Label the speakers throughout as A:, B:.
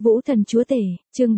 A: Vũ Thần Chúa Tể, chương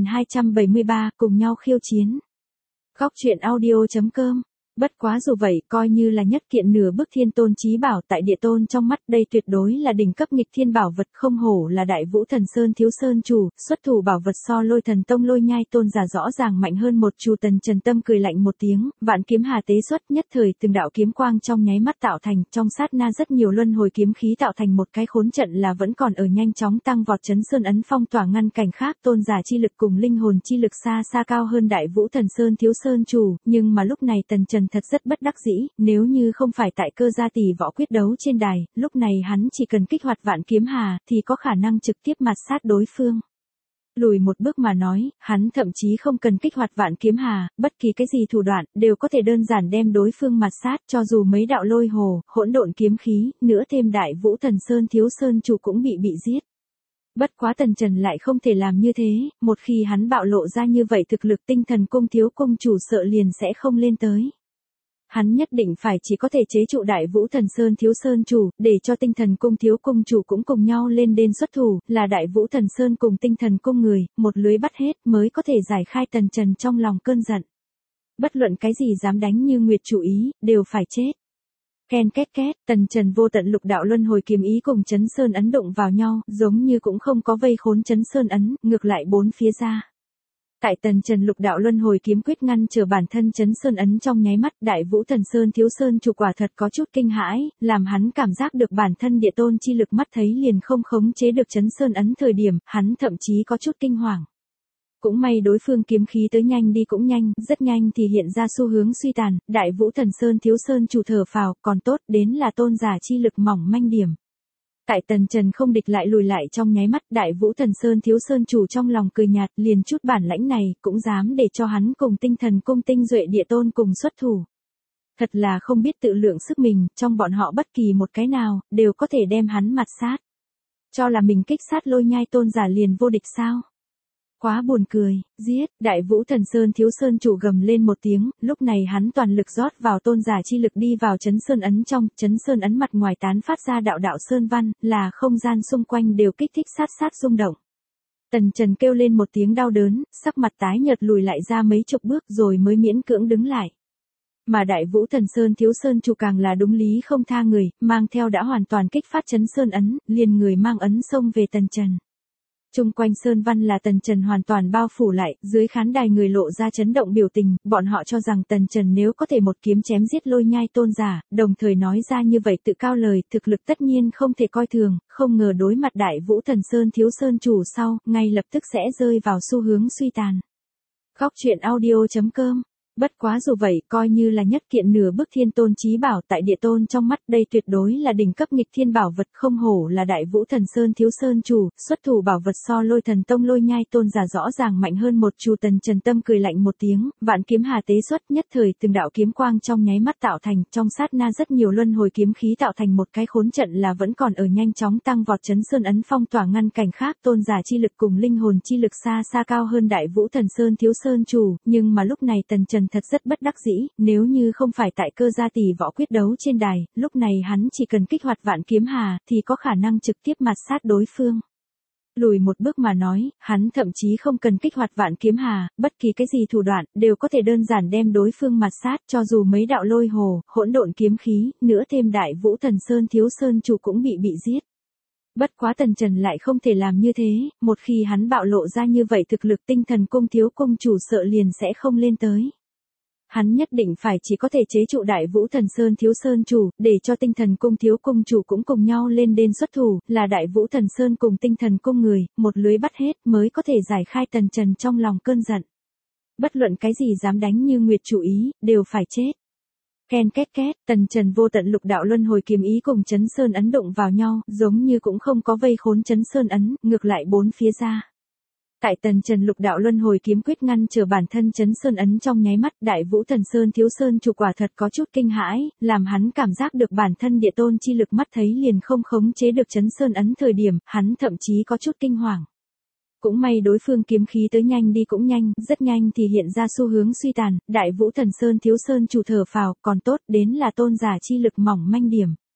A: 4273, cùng nhau khiêu chiến. Góc truyện audio.com. Bất quá dù vậy, coi như là nhất kiện nửa bức thiên tôn chí bảo tại địa tôn trong mắt, đây tuyệt đối là đỉnh cấp nghịch thiên bảo vật, không hổ là đại vũ thần sơn thiếu sơn chủ, xuất thủ bảo vật so lôi thần tông lôi nhai tôn giả rõ ràng mạnh hơn một chu. Tần Trần tâm cười lạnh một tiếng, vạn kiếm hà tế xuất, nhất thời từng đạo kiếm quang trong nháy mắt tạo thành, trong sát na rất nhiều luân hồi kiếm khí tạo thành một cái khốn trận là vẫn còn ở nhanh chóng tăng vọt. Chấn sơn ấn phong tỏa ngăn cảnh khác, tôn giả chi lực cùng linh hồn chi lực xa xa cao hơn đại vũ thần sơn thiếu sơn chủ, nhưng mà lúc này Tần Trần thật rất bất đắc dĩ, nếu như không phải tại cơ gia tỷ võ quyết đấu trên đài, lúc này hắn chỉ cần kích hoạt vạn kiếm hà, thì có khả năng trực tiếp mạt sát đối phương. Lùi một bước mà nói, hắn thậm chí không cần kích hoạt vạn kiếm hà, bất kỳ cái gì thủ đoạn, đều có thể đơn giản đem đối phương mạt sát, cho dù mấy đạo lôi hồ, hỗn độn kiếm khí, nữa thêm đại vũ thần sơn thiếu sơn chủ cũng bị giết. Bất quá Tần Trần lại không thể làm như thế, một khi hắn bạo lộ ra như vậy thực lực, tinh thần cung thiếu cung chủ sợ liền sẽ không lên tới. Hắn nhất định phải chỉ có thể chế trụ đại vũ thần sơn thiếu sơn chủ, để cho tinh thần cung thiếu cung chủ cũng cùng nhau lên đên xuất thủ, là đại vũ thần sơn cùng tinh thần cung người, một lưới bắt hết mới có thể giải khai Tần Trần trong lòng cơn giận. Bất luận cái gì dám đánh như Nguyệt chủ ý, đều phải chết. Ken két két, Tần Trần vô tận lục đạo luân hồi kiếm ý cùng chấn sơn ấn đụng vào nhau, giống như cũng không có vây khốn chấn sơn ấn, ngược lại bốn phía ra. Tại Tần Trần lục đạo luân hồi kiếm quyết ngăn trở bản thân chấn sơn ấn trong nháy mắt, đại vũ thần sơn thiếu sơn chủ quả thật có chút kinh hãi, làm hắn cảm giác được bản thân địa tôn chi lực mắt thấy liền không khống chế được chấn sơn ấn thời điểm, hắn thậm chí có chút kinh hoàng. Cũng may đối phương kiếm khí tới nhanh đi cũng nhanh, rất nhanh thì hiện ra xu hướng suy tàn, đại vũ thần sơn thiếu sơn chủ thở phào, còn tốt đến là tôn giả chi lực mỏng manh điểm. Tại Tần Trần không địch lại lùi lại trong nháy mắt, đại vũ thần sơn thiếu sơn chủ trong lòng cười nhạt, liền chút bản lãnh này, cũng dám để cho hắn cùng tinh thần cung tinh duệ địa tôn cùng xuất thủ. Thật là không biết tự lượng sức mình, trong bọn họ bất kỳ một cái nào, đều có thể đem hắn mạt sát. Cho là mình kích sát lôi nhai tôn giả liền vô địch sao? Quá buồn cười, giết, đại vũ thần sơn thiếu sơn chủ gầm lên một tiếng, lúc này hắn toàn lực rót vào tôn giả chi lực đi vào chấn sơn ấn trong, chấn sơn ấn mặt ngoài tán phát ra đạo đạo sơn văn, là không gian xung quanh đều kích thích sát rung động. Tần Trần kêu lên một tiếng đau đớn, sắc mặt tái nhợt lùi lại ra mấy chục bước rồi mới miễn cưỡng đứng lại. Mà đại vũ thần sơn thiếu sơn chủ càng là đúng lý không tha người, mang theo đã hoàn toàn kích phát chấn sơn ấn, liền người mang ấn xông về Tần Trần. Trung quanh sơn văn là Tần Trần hoàn toàn bao phủ lại, dưới khán đài người lộ ra chấn động biểu tình, bọn họ cho rằng Tần Trần nếu có thể một kiếm chém giết lôi nhai tôn giả, đồng thời nói ra như vậy tự cao lời, thực lực tất nhiên không thể coi thường, không ngờ đối mặt đại vũ thần sơn thiếu sơn chủ sau, ngay lập tức sẽ rơi vào xu hướng suy tàn. Góc truyện audio.com. Bất quá dù vậy, coi như là nhất kiện nửa bức thiên tôn chí bảo tại địa tôn trong mắt, đây tuyệt đối là đỉnh cấp nghịch thiên bảo vật, không hổ là đại vũ thần sơn thiếu sơn chủ, xuất thủ bảo vật so lôi thần tông lôi nhai tôn giả rõ ràng mạnh hơn một chu. Tần Trần tâm cười lạnh một tiếng, vạn kiếm hà tế xuất, nhất thời từng đạo kiếm quang trong nháy mắt tạo thành, trong sát na rất nhiều luân hồi kiếm khí tạo thành một cái khốn trận là vẫn còn ở nhanh chóng tăng vọt. Chấn sơn ấn phong tỏa ngăn cảnh khác, tôn giả chi lực cùng linh hồn chi lực xa xa cao hơn đại vũ thần sơn thiếu sơn chủ, nhưng mà lúc này Tần Trần thật rất bất đắc dĩ, nếu như không phải tại cơ gia tỷ võ quyết đấu trên đài, lúc này hắn chỉ cần kích hoạt vạn kiếm hà, thì có khả năng trực tiếp mạt sát đối phương. Lùi một bước mà nói, hắn thậm chí không cần kích hoạt vạn kiếm hà, bất kỳ cái gì thủ đoạn, đều có thể đơn giản đem đối phương mạt sát, cho dù mấy đạo lôi hồ, hỗn độn kiếm khí, nữa thêm đại vũ thần sơn thiếu sơn chủ cũng bị giết. Bất quá Tần Trần lại không thể làm như thế, một khi hắn bạo lộ ra như vậy thực lực, tinh thần cung thiếu cung chủ sợ liền sẽ không lên tới. Hắn nhất định phải chỉ có thể chế trụ đại vũ thần sơn thiếu sơn chủ, để cho tinh thần cung thiếu cung chủ cũng cùng nhau lên đên xuất thủ, là đại vũ thần sơn cùng tinh thần cung người, một lưới bắt hết mới có thể giải khai Tần Trần trong lòng cơn giận. Bất luận cái gì dám đánh như Nguyệt chủ ý, đều phải chết. Ken két két, Tần Trần vô tận lục đạo luân hồi kiếm ý cùng chấn sơn ấn đụng vào nhau, giống như cũng không có vây khốn chấn sơn ấn, ngược lại bốn phía ra. Tại Tần Trần lục đạo luân hồi kiếm quyết ngăn trở bản thân chấn sơn ấn trong nháy mắt, đại vũ thần sơn thiếu sơn chủ quả thật có chút kinh hãi, làm hắn cảm giác được bản thân địa tôn chi lực mắt thấy liền không khống chế được chấn sơn ấn thời điểm, hắn thậm chí có chút kinh hoàng. Cũng may đối phương kiếm khí tới nhanh đi cũng nhanh, rất nhanh thì hiện ra xu hướng suy tàn, đại vũ thần sơn thiếu sơn chủ thở phào, còn tốt đến là tôn giả chi lực mỏng manh điểm.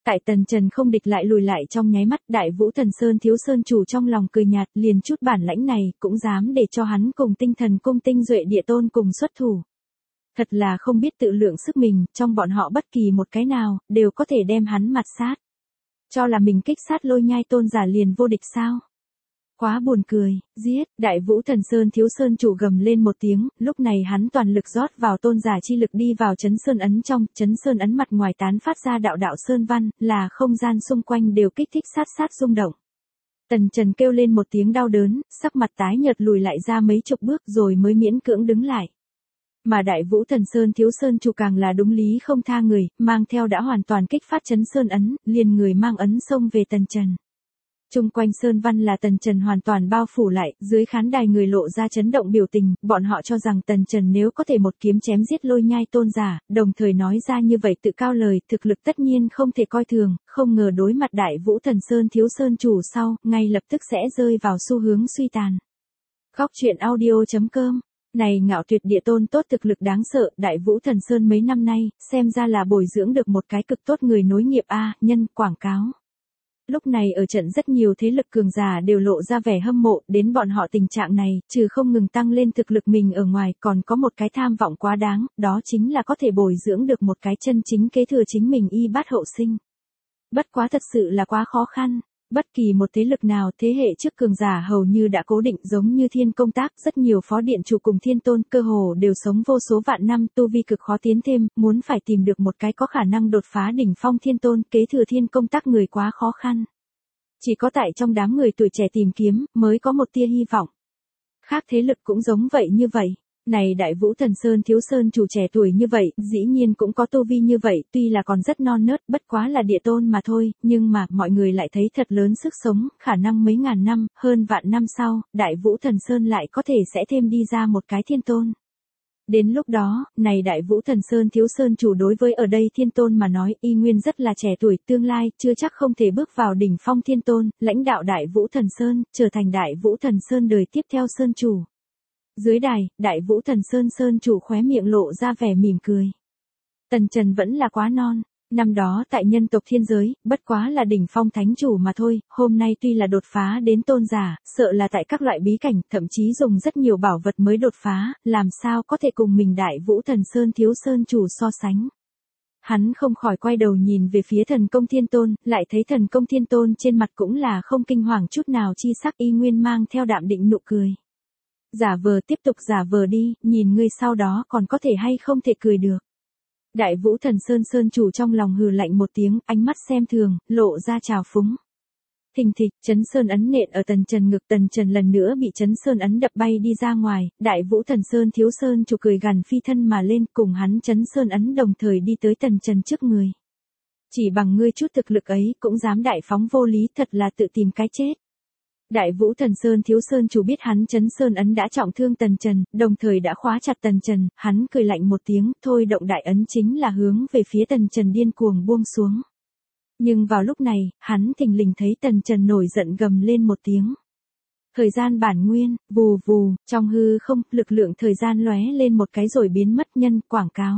A: Tại Tần Trần không địch lại lùi lại trong nháy mắt, Đại Vũ Thần Sơn thiếu sơn chủ trong lòng cười nhạt, liền chút bản lãnh này, cũng dám để cho hắn cùng tinh thần cung tinh duệ địa tôn cùng xuất thủ. Thật là không biết tự lượng sức mình, trong bọn họ bất kỳ một cái nào, đều có thể đem hắn mặt sát. Cho là mình kích sát Lôi Nhai tôn giả liền vô địch sao? Quá buồn cười, giết, Đại Vũ Thần Sơn thiếu sơn chủ gầm lên một tiếng, lúc này hắn toàn lực rót vào tôn giả chi lực đi vào chấn sơn ấn trong, chấn sơn ấn mặt ngoài tán phát ra đạo đạo sơn văn, là không gian xung quanh đều kích thích sát rung động. Tần Trần kêu lên một tiếng đau đớn, sắc mặt tái nhợt lùi lại ra mấy chục bước rồi mới miễn cưỡng đứng lại. Mà Đại Vũ Thần Sơn thiếu sơn chủ càng là đúng lý không tha người, mang theo đã hoàn toàn kích phát chấn sơn ấn, liền người mang ấn xông về Tần Trần. Trung quanh sơn văn là Tần Trần hoàn toàn bao phủ lại, dưới khán đài người lộ ra chấn động biểu tình, bọn họ cho rằng Tần Trần nếu có thể một kiếm chém giết Lôi Nhai tôn giả, đồng thời nói ra như vậy tự cao lời, thực lực tất nhiên không thể coi thường, không ngờ đối mặt Đại Vũ Thần Sơn thiếu sơn chủ sau, ngay lập tức sẽ rơi vào xu hướng suy tàn. Góc truyện audio.com. Này ngạo tuyệt địa tôn tốt thực lực đáng sợ, Đại Vũ Thần Sơn mấy năm nay, xem ra là bồi dưỡng được một cái cực tốt người nối nghiệp nhân quảng cáo. Lúc này ở trận rất nhiều thế lực cường giả đều lộ ra vẻ hâm mộ, đến bọn họ tình trạng này, trừ không ngừng tăng lên thực lực mình ở ngoài, còn có một cái tham vọng quá đáng, đó chính là có thể bồi dưỡng được một cái chân chính kế thừa chính mình y bát hậu sinh. Bất quá thật sự là quá khó khăn. Bất kỳ một thế lực nào thế hệ trước cường giả hầu như đã cố định, giống như Thiên Công Tác, rất nhiều phó điện chủ cùng Thiên Tôn cơ hồ đều sống vô số vạn năm, tu vi cực khó tiến thêm, muốn phải tìm được một cái có khả năng đột phá đỉnh phong Thiên Tôn kế thừa Thiên Công Tác người quá khó khăn. Chỉ có tại trong đám người tuổi trẻ tìm kiếm mới có một tia hy vọng. Khác thế lực cũng giống vậy như vậy. Này Đại Vũ Thần Sơn thiếu sơn chủ trẻ tuổi như vậy, dĩ nhiên cũng có tu vi như vậy, tuy là còn rất non nớt, bất quá là địa tôn mà thôi, nhưng mà, mọi người lại thấy thật lớn sức sống, khả năng mấy ngàn năm, hơn vạn năm sau, Đại Vũ Thần Sơn lại có thể sẽ thêm đi ra một cái thiên tôn. Đến lúc đó, này Đại Vũ Thần Sơn thiếu sơn chủ đối với ở đây thiên tôn mà nói, y nguyên rất là trẻ tuổi, tương lai, chưa chắc không thể bước vào đỉnh phong thiên tôn, lãnh đạo Đại Vũ Thần Sơn, trở thành Đại Vũ Thần Sơn đời tiếp theo sơn chủ. Dưới đài, Đại Vũ Thần Sơn sơn chủ khóe miệng lộ ra vẻ mỉm cười. Tần Trần vẫn là quá non, năm đó tại nhân tộc thiên giới, bất quá là đỉnh phong thánh chủ mà thôi, hôm nay tuy là đột phá đến tôn giả, sợ là tại các loại bí cảnh, thậm chí dùng rất nhiều bảo vật mới đột phá, làm sao có thể cùng mình Đại Vũ Thần Sơn thiếu sơn chủ so sánh. Hắn không khỏi quay đầu nhìn về phía Thần Công Thiên Tôn, lại thấy Thần Công Thiên Tôn trên mặt cũng là không kinh hoàng chút nào, chi sắc y nguyên mang theo đạm định nụ cười. Giả vờ, tiếp tục giả vờ đi, nhìn ngươi sau đó còn có thể hay không thể cười được. Đại Vũ Thần Sơn sơn chủ trong lòng hừ lạnh một tiếng, ánh mắt xem thường, lộ ra trào phúng. Thình thịch, chấn sơn ấn nện ở Tần Trần ngực, Tần Trần lần nữa bị chấn sơn ấn đập bay đi ra ngoài, Đại Vũ Thần Sơn thiếu sơn chủ cười gằn phi thân mà lên, cùng hắn chấn sơn ấn đồng thời đi tới Tần Trần trước người. Chỉ bằng ngươi chút thực lực ấy, cũng dám đại phóng vô lý, thật là tự tìm cái chết. Đại Vũ Thần Sơn thiếu sơn chủ biết hắn chấn sơn ấn đã trọng thương Tần Trần, đồng thời đã khóa chặt Tần Trần, hắn cười lạnh một tiếng, thôi động đại ấn chính là hướng về phía Tần Trần điên cuồng buông xuống. Nhưng vào lúc này, hắn thình lình thấy Tần Trần nổi giận gầm lên một tiếng. Thời gian bản nguyên, vù vù, trong hư không, lực lượng thời gian lóe lên một cái rồi biến mất, nhân quảng cáo.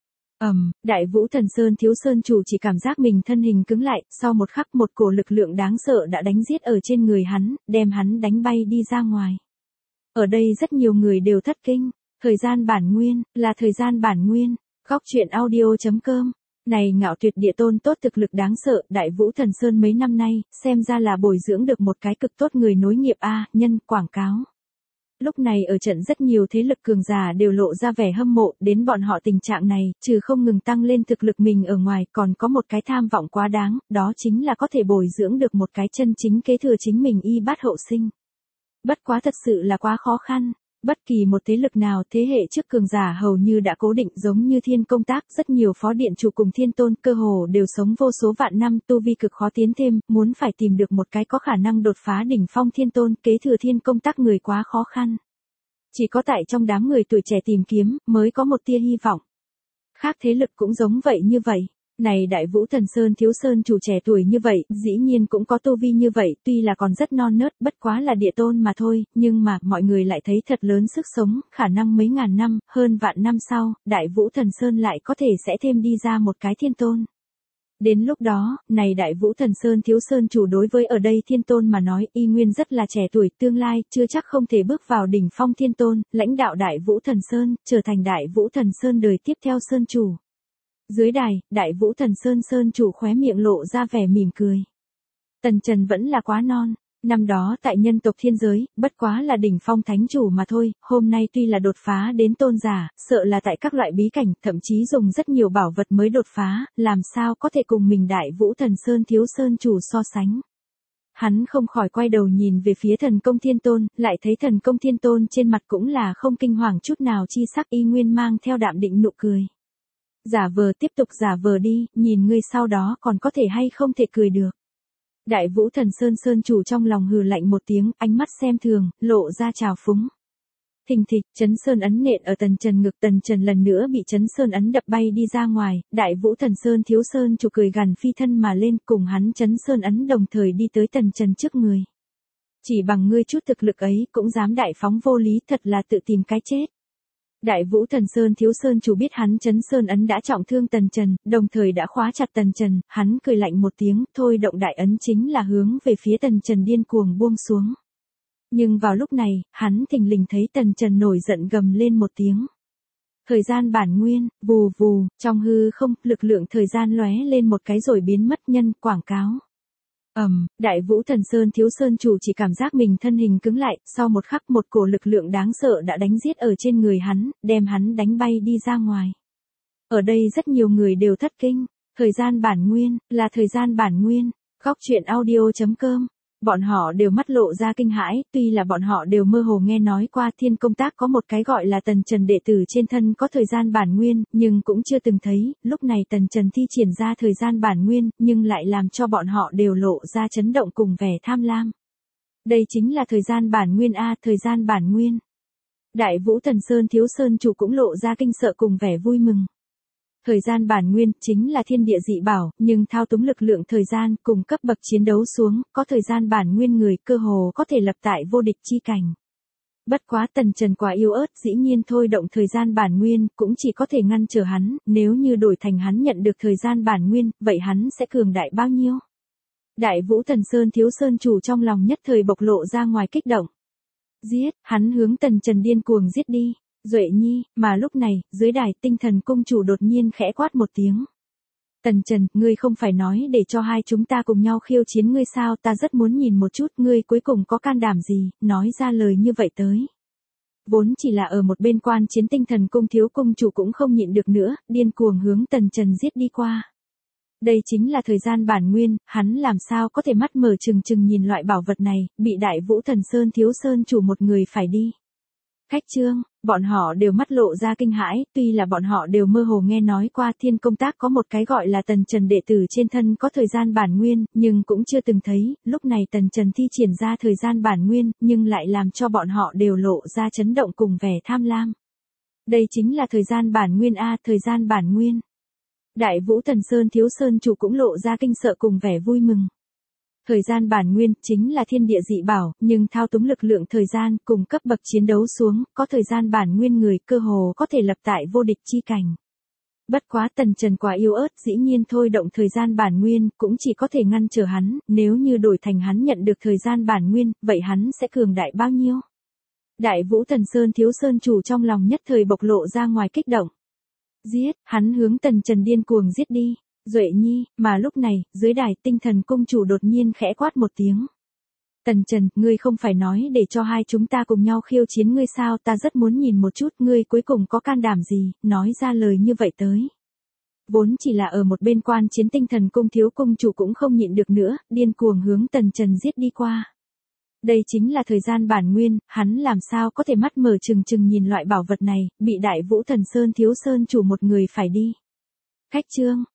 A: Đại Vũ Thần Sơn thiếu sơn chủ chỉ cảm giác mình thân hình cứng lại, sau một khắc một cổ lực lượng đáng sợ đã đánh giết ở trên người hắn, đem hắn đánh bay đi ra ngoài. Ở đây rất nhiều người đều thất kinh, thời gian bản nguyên, là thời gian bản nguyên, góc truyện audio.com. Này ngạo tuyệt địa tôn tốt thực lực đáng sợ, Đại Vũ Thần Sơn mấy năm nay, xem ra là bồi dưỡng được một cái cực tốt người nối nghiệp nhân quảng cáo. Lúc này ở trận rất nhiều thế lực cường giả đều lộ ra vẻ hâm mộ, đến bọn họ tình trạng này, trừ không ngừng tăng lên thực lực mình ở ngoài, còn có một cái tham vọng quá đáng, đó chính là có thể bồi dưỡng được một cái chân chính kế thừa chính mình y bát hậu sinh. Bất quá thật sự là quá khó khăn. Bất kỳ một thế lực nào thế hệ trước cường giả hầu như đã cố định, giống như Thiên Công Tác, rất nhiều phó điện chủ cùng Thiên Tôn cơ hồ đều sống vô số vạn năm, tu vi cực khó tiến thêm, muốn phải tìm được một cái có khả năng đột phá đỉnh phong Thiên Tôn kế thừa Thiên Công Tác người quá khó khăn. Chỉ có tại trong đám người tuổi trẻ tìm kiếm mới có một tia hy vọng. Khác thế lực cũng giống vậy như vậy. Này Đại Vũ Thần Sơn thiếu sơn chủ trẻ tuổi như vậy, dĩ nhiên cũng có tu vi như vậy, tuy là còn rất non nớt, bất quá là địa tôn mà thôi, nhưng mà, mọi người lại thấy thật lớn sức sống, khả năng mấy ngàn năm, hơn vạn năm sau, Đại Vũ Thần Sơn lại có thể sẽ thêm đi ra một cái thiên tôn. Đến lúc đó, này Đại Vũ Thần Sơn thiếu sơn chủ đối với ở đây thiên tôn mà nói y nguyên rất là trẻ tuổi, tương lai chưa chắc không thể bước vào đỉnh phong thiên tôn, lãnh đạo Đại Vũ Thần Sơn, trở thành Đại Vũ Thần Sơn đời tiếp theo sơn chủ. Dưới đài, Đại Vũ Thần Sơn sơn chủ khóe miệng lộ ra vẻ mỉm cười. Tần Trần vẫn là quá non. Năm đó tại nhân tộc thiên giới, bất quá là đỉnh phong thánh chủ mà thôi, hôm nay tuy là đột phá đến tôn giả, sợ là tại các loại bí cảnh, thậm chí dùng rất nhiều bảo vật mới đột phá, làm sao có thể cùng mình Đại Vũ Thần Sơn thiếu sơn chủ so sánh. Hắn không khỏi quay đầu nhìn về phía thần công thiên tôn, lại thấy thần công thiên tôn trên mặt cũng là không kinh hoàng chút nào chi sắc, y nguyên mang theo đạm định nụ cười. Giả vờ, tiếp tục giả vờ đi, nhìn ngươi sau đó còn có thể hay không thể cười được. Đại Vũ Thần Sơn sơn chủ trong lòng hừ lạnh một tiếng, ánh mắt xem thường, lộ ra trào phúng. Thình thịch, chấn sơn ấn nện ở Tần Trần ngực, Tần Trần lần nữa bị chấn sơn ấn đập bay đi ra ngoài, Đại Vũ Thần Sơn thiếu sơn chủ cười gằn phi thân mà lên, cùng hắn chấn sơn ấn đồng thời đi tới Tần Trần trước người. Chỉ bằng ngươi chút thực lực ấy cũng dám đại phóng vô lý, thật là tự tìm cái chết. Đại Vũ Thần Sơn thiếu sơn chủ biết hắn chấn sơn ấn đã trọng thương Tần Trần, đồng thời đã khóa chặt Tần Trần, hắn cười lạnh một tiếng, thôi động đại ấn chính là hướng về phía Tần Trần điên cuồng buông xuống. Nhưng vào lúc này, hắn thình lình thấy Tần Trần nổi giận gầm lên một tiếng. Thời gian bản nguyên, vù vù, trong hư không, lực lượng thời gian lóe lên một cái rồi biến mất, nhân quảng cáo. Đại Vũ Thần Sơn thiếu sơn chủ chỉ cảm giác mình thân hình cứng lại, sau một khắc một cổ lực lượng đáng sợ đã đánh giết ở trên người hắn, đem hắn đánh bay đi ra ngoài. Ở đây rất nhiều người đều thất kinh, thời gian bản nguyên, là thời gian bản nguyên, Góc Truyện Audio.com. Bọn họ đều mắt lộ ra kinh hãi, tuy là bọn họ đều mơ hồ nghe nói qua Thiên Công Tác có một cái gọi là Tần Trần đệ tử trên thân có thời gian bản nguyên, nhưng cũng chưa từng thấy, lúc này Tần Trần thi triển ra thời gian bản nguyên, nhưng lại làm cho bọn họ đều lộ ra chấn động cùng vẻ tham lam. Đây chính là thời gian bản nguyên a, thời gian bản nguyên. Đại Vũ Thần Sơn thiếu sơn chủ cũng lộ ra kinh sợ cùng vẻ vui mừng. Thời gian bản nguyên chính là thiên địa dị bảo, nhưng thao túng lực lượng thời gian cùng cấp bậc chiến đấu xuống, có thời gian bản nguyên người cơ hồ có thể lập tại vô địch chi cảnh. Bất quá Tần Trần quá yếu ớt, dĩ nhiên thôi động thời gian bản nguyên cũng chỉ có thể ngăn trở hắn, nếu như đổi thành hắn nhận được thời gian bản nguyên, vậy hắn sẽ cường đại bao nhiêu? Đại Vũ Thần Sơn thiếu sơn chủ trong lòng nhất thời bộc lộ ra ngoài kích động. Giết, hắn hướng Tần Trần điên cuồng giết đi. Duệ Nhi, mà lúc này, dưới đài tinh thần cung chủ đột nhiên khẽ quát một tiếng. Tần Trần, ngươi không phải nói để cho hai chúng ta cùng nhau khiêu chiến ngươi sao, ta rất muốn nhìn một chút ngươi cuối cùng có can đảm gì, nói ra lời như vậy tới. Vốn chỉ là ở một bên quan chiến tinh thần cung thiếu cung chủ cũng không nhịn được nữa, điên cuồng hướng Tần Trần giết đi qua. Đây chính là thời gian bản nguyên, hắn làm sao có thể mắt mở trừng trừng nhìn loại bảo vật này, bị Đại Vũ Thần Sơn thiếu sơn chủ một người phải đi. Khách trương, bọn họ đều mắt lộ ra kinh hãi, tuy là bọn họ đều mơ hồ nghe nói qua Thiên Công Tác có một cái gọi là Tần Trần đệ tử trên thân có thời gian bản nguyên, nhưng cũng chưa từng thấy, lúc này Tần Trần thi triển ra thời gian bản nguyên, nhưng lại làm cho bọn họ đều lộ ra chấn động cùng vẻ tham lam. Đây chính là thời gian bản nguyên a, thời gian bản nguyên. Đại Vũ Thần Sơn thiếu sơn chủ cũng lộ ra kinh sợ cùng vẻ vui mừng. Thời gian bản nguyên chính là thiên địa dị bảo, nhưng thao túng lực lượng thời gian cùng cấp bậc chiến đấu xuống, có thời gian bản nguyên người cơ hồ có thể lập tại vô địch chi cảnh. Bất quá Tần Trần quá yếu ớt, dĩ nhiên thôi động thời gian bản nguyên cũng chỉ có thể ngăn trở hắn, nếu như đổi thành hắn nhận được thời gian bản nguyên, vậy hắn sẽ cường đại bao nhiêu? Đại Vũ Thần Sơn thiếu sơn chủ trong lòng nhất thời bộc lộ ra ngoài kích động. Giết, hắn hướng Tần Trần điên cuồng giết đi. Duệ Nhi, mà lúc này, dưới đài tinh thần cung chủ đột nhiên khẽ quát một tiếng. Tần Trần, ngươi không phải nói để cho hai chúng ta cùng nhau khiêu chiến ngươi sao, ta rất muốn nhìn một chút ngươi cuối cùng có can đảm gì, nói ra lời như vậy tới. Vốn chỉ là ở một bên quan chiến tinh thần cung thiếu cung chủ cũng không nhịn được nữa, điên cuồng hướng Tần Trần giết đi qua. Đây chính là thời gian bản nguyên, hắn làm sao có thể mắt mở trừng trừng nhìn loại bảo vật này, bị Đại Vũ Thần Sơn thiếu sơn chủ một người phải đi. Khách trương,